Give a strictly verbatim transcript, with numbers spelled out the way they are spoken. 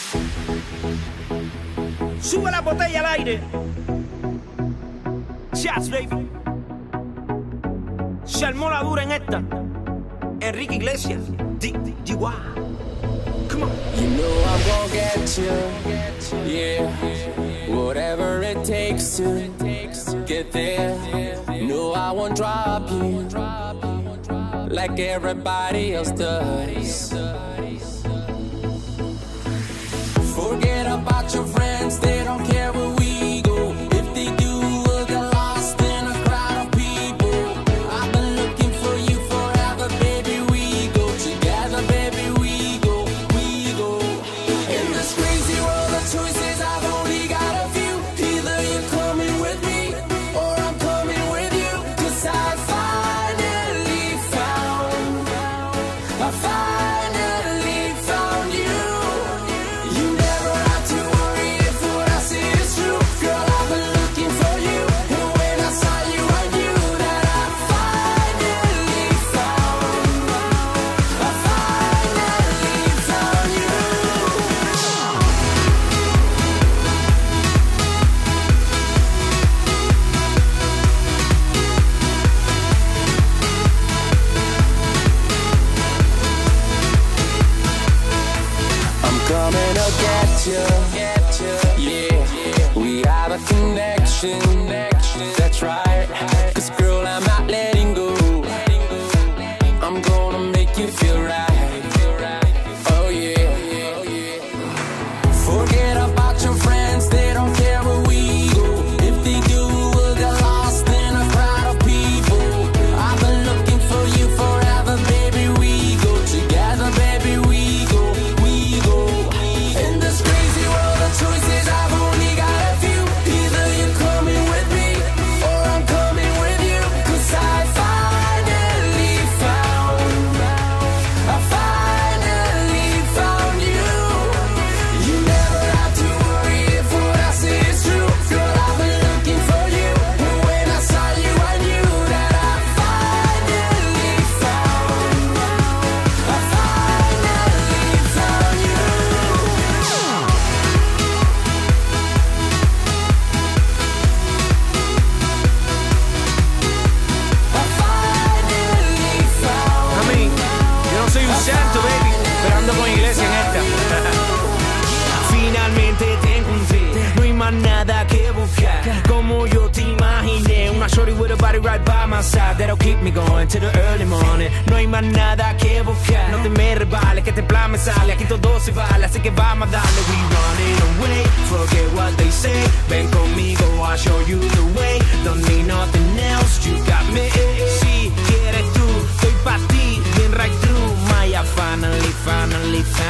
Sube la botella al aire. Shots, baby. Se armó la dura en esta. Enrique Iglesias. D D D Y. Come on. You know I'm gonna get you. Yeah. Whatever it takes to get there. No, I won't drop you like everybody else does. Forget about your friends, they don't care where we go. If they do, we'll get lost in a crowd of people. I've been looking for you forever, baby. We go together, baby. We go, we go. In this crazy world of choices, I've only got a few. Either you're coming with me, or I'm coming with you. 'Cause I finally found, I finally found you. You never have to worry if what I say is true. Girl, I've been looking for you, and when I saw you, I knew that I finally found, I finally found you. I'm coming to get you. Yeah, we have a connection. That's right. 'Cause girl, I'm not letting go. I'm gonna make you feel right. Oh yeah. Forget about your friends, they don't care where we go. If they do, we'll get lost in a crowd of people. I've been looking for you forever, baby. We go together, baby. We go, we go. In this crazy world of choices, I've only got a few. Either you're coming with me, or I'm coming with you. 'Cause I finally found, I finally found you. You never have to worry if what I say is true. Girl, I've been looking for you, and when I saw you, I knew that I finally found, I finally found you. I finally found. I mean, yo no soy un santo, baby, pero ando con Iglesia en esta. Finalmente te encontré, no hay más nada que buscar. Como yo te imaginé, una shorty with a body right by my side that'll keep me going till the early morning. No hay más nada que buscar, no te me rebales, que este plan me sale. Aquí todo se vale, así que vamos a darle. We running away, forget what they say. Ven conmigo, I'll show you the way. Don't need nothing else, you got me. Si quieres tú, estoy pa' ti, bien right through. My, I finally, finally found